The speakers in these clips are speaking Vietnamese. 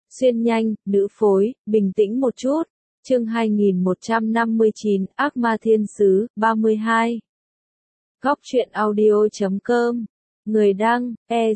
Xuyên nhanh, nữ phối, bình tĩnh một chút. Chương 2159, Ác ma thiên sứ, 32. Góc truyện audio.com. Người đăng,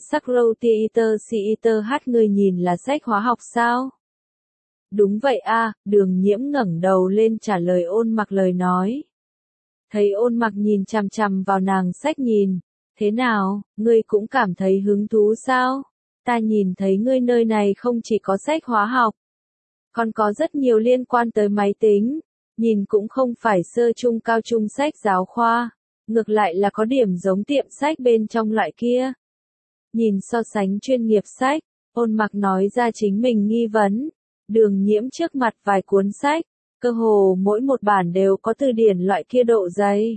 Sakrow người nhìn là sách hóa học sao? Đúng vậy a, Đường Nhiễm ngẩng đầu lên trả lời Ôn Mặc lời nói. Thấy Ôn Mặc nhìn chằm chằm vào nàng sách nhìn. Thế nào, ngươi cũng cảm thấy hứng thú sao? Ta nhìn thấy ngươi nơi này không chỉ có sách hóa học, còn có rất nhiều liên quan tới máy tính, nhìn cũng không phải sơ trung cao trung sách giáo khoa, ngược lại là có điểm giống tiệm sách bên trong loại kia. Nhìn so sánh chuyên nghiệp sách, Ôn Mặc nói ra chính mình nghi vấn. Đường Nhiễm trước mặt vài cuốn sách, cơ hồ mỗi một bản đều có từ điển loại kia độ dày.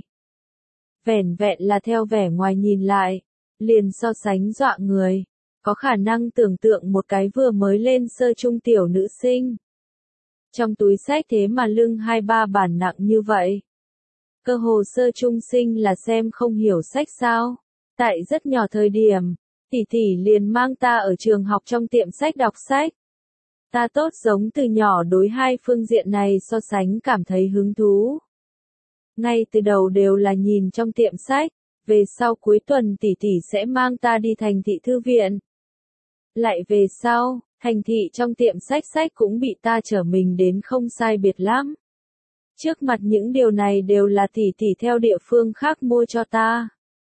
Vẻn vẹn là theo vẻ ngoài nhìn lại, liền so sánh dọa người, có khả năng tưởng tượng một cái vừa mới lên sơ trung tiểu nữ sinh. Trong túi sách thế mà lưng 2-3 bản nặng như vậy. Cơ hồ sơ trung sinh là xem không hiểu sách sao. Tại rất nhỏ thời điểm, tỷ tỷ liền mang ta ở trường học trong tiệm sách đọc sách. Ta tốt giống từ nhỏ đối hai phương diện này so sánh cảm thấy hứng thú. Ngay từ đầu đều là nhìn trong tiệm sách, về sau cuối tuần tỷ tỷ sẽ mang ta đi thành thị thư viện. Lại về sau, thành thị trong tiệm sách cũng bị ta trở mình đến không sai biệt lắm. Trước mặt những điều này đều là tỷ tỷ theo địa phương khác mua cho ta.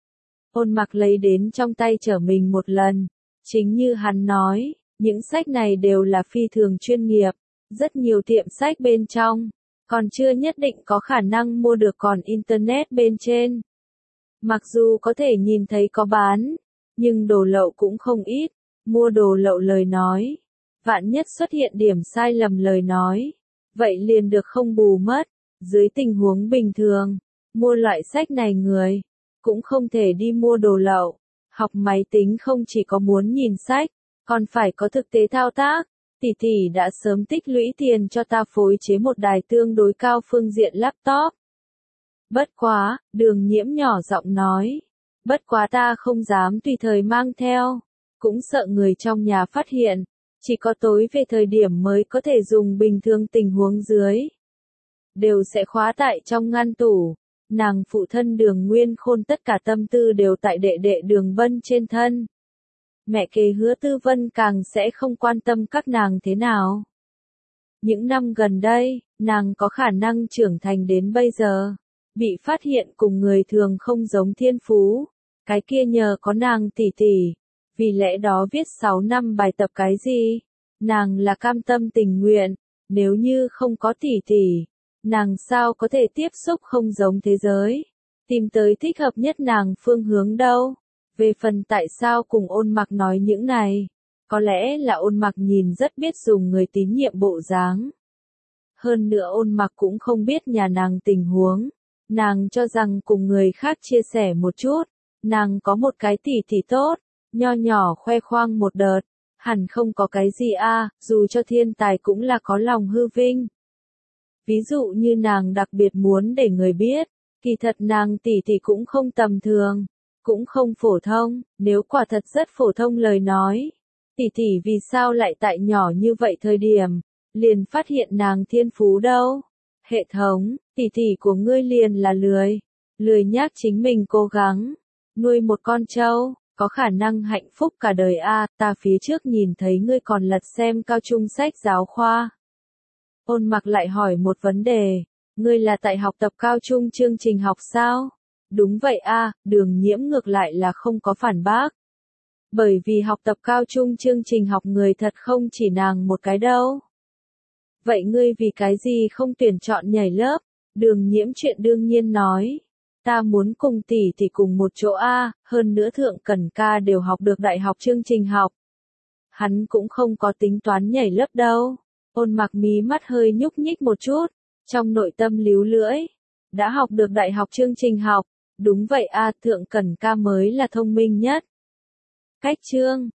Ôn Mặc lấy đến trong tay trở mình một lần, chính như hắn nói, những sách này đều là phi thường chuyên nghiệp, rất nhiều tiệm sách bên trong, còn chưa nhất định có khả năng mua được còn internet bên trên. Mặc dù có thể nhìn thấy có bán, nhưng đồ lậu cũng không ít, mua đồ lậu lời nói, vạn nhất xuất hiện điểm sai lầm lời nói, vậy liền được không bù mất. Dưới tình huống bình thường, mua loại sách này người, cũng không thể đi mua đồ lậu. Học máy tính không chỉ có muốn nhìn sách, còn phải có thực tế thao tác. Tỷ tỷ đã sớm tích lũy tiền cho ta phối chế một đài tương đối cao phương diện laptop. Bất quá, Đường Nhiễm nhỏ giọng nói. Bất quá ta không dám tùy thời mang theo, cũng sợ người trong nhà phát hiện, chỉ có tối về thời điểm mới có thể dùng, bình thường tình huống dưới đều sẽ khóa tại trong ngăn tủ. Nàng phụ thân Đường Nguyên Khôn tất cả tâm tư đều tại đệ đệ Đường Vân trên thân. Mẹ kế Hứa Tư Vân càng sẽ không quan tâm các nàng thế nào. Những năm gần đây, nàng có khả năng trưởng thành đến bây giờ, bị phát hiện cùng người thường không giống thiên phú, cái kia nhờ có nàng tỷ tỷ, vì lẽ đó viết 6 năm bài tập cái gì, nàng là cam tâm tình nguyện, nếu như không có tỷ tỷ, nàng sao có thể tiếp xúc không giống thế giới, tìm tới thích hợp nhất nàng phương hướng đâu. Về phần tại sao cùng Ôn Mặc nói những này, có lẽ là Ôn Mặc nhìn rất biết dùng người tín nhiệm bộ dáng. Hơn nữa Ôn Mặc cũng không biết nhà nàng tình huống, nàng cho rằng cùng người khác chia sẻ một chút, nàng có một cái tỷ tỷ tốt, nho nhỏ khoe khoang một đợt, hẳn không có cái gì a, dù cho thiên tài cũng là có lòng hư vinh. Ví dụ như nàng đặc biệt muốn để người biết, kỳ thật nàng tỷ tỷ cũng không tầm thường, cũng không phổ thông, nếu quả thật rất phổ thông lời nói. Tỷ tỷ vì sao lại tại nhỏ như vậy thời điểm, liền phát hiện nàng thiên phú đâu? Hệ thống, tỷ tỷ của ngươi liền là lười nhác chính mình cố gắng, nuôi một con trâu, có khả năng hạnh phúc cả đời a, ta phía trước nhìn thấy ngươi còn lật xem cao trung sách giáo khoa. Ôn Mặc lại hỏi một vấn đề, ngươi là tại học tập cao trung chương trình học sao? Đúng vậy a, Đường Nhiễm ngược lại là không có phản bác. Bởi vì học tập cao trung chương trình học người thật không chỉ nàng một cái đâu. Vậy ngươi vì cái gì không tuyển chọn nhảy lớp? Đường Nhiễm chuyện đương nhiên nói. Ta muốn cùng tỷ tỷ cùng một chỗ a, hơn nữa Thượng Cẩn ca đều học được đại học chương trình học. Hắn cũng không có tính toán nhảy lớp đâu. Ôn Mặc mí mắt hơi nhúc nhích một chút, trong nội tâm líu lưỡi. Đã học được đại học chương trình học, đúng vậy a, Thượng Cẩn ca mới là thông minh nhất. Cách chương,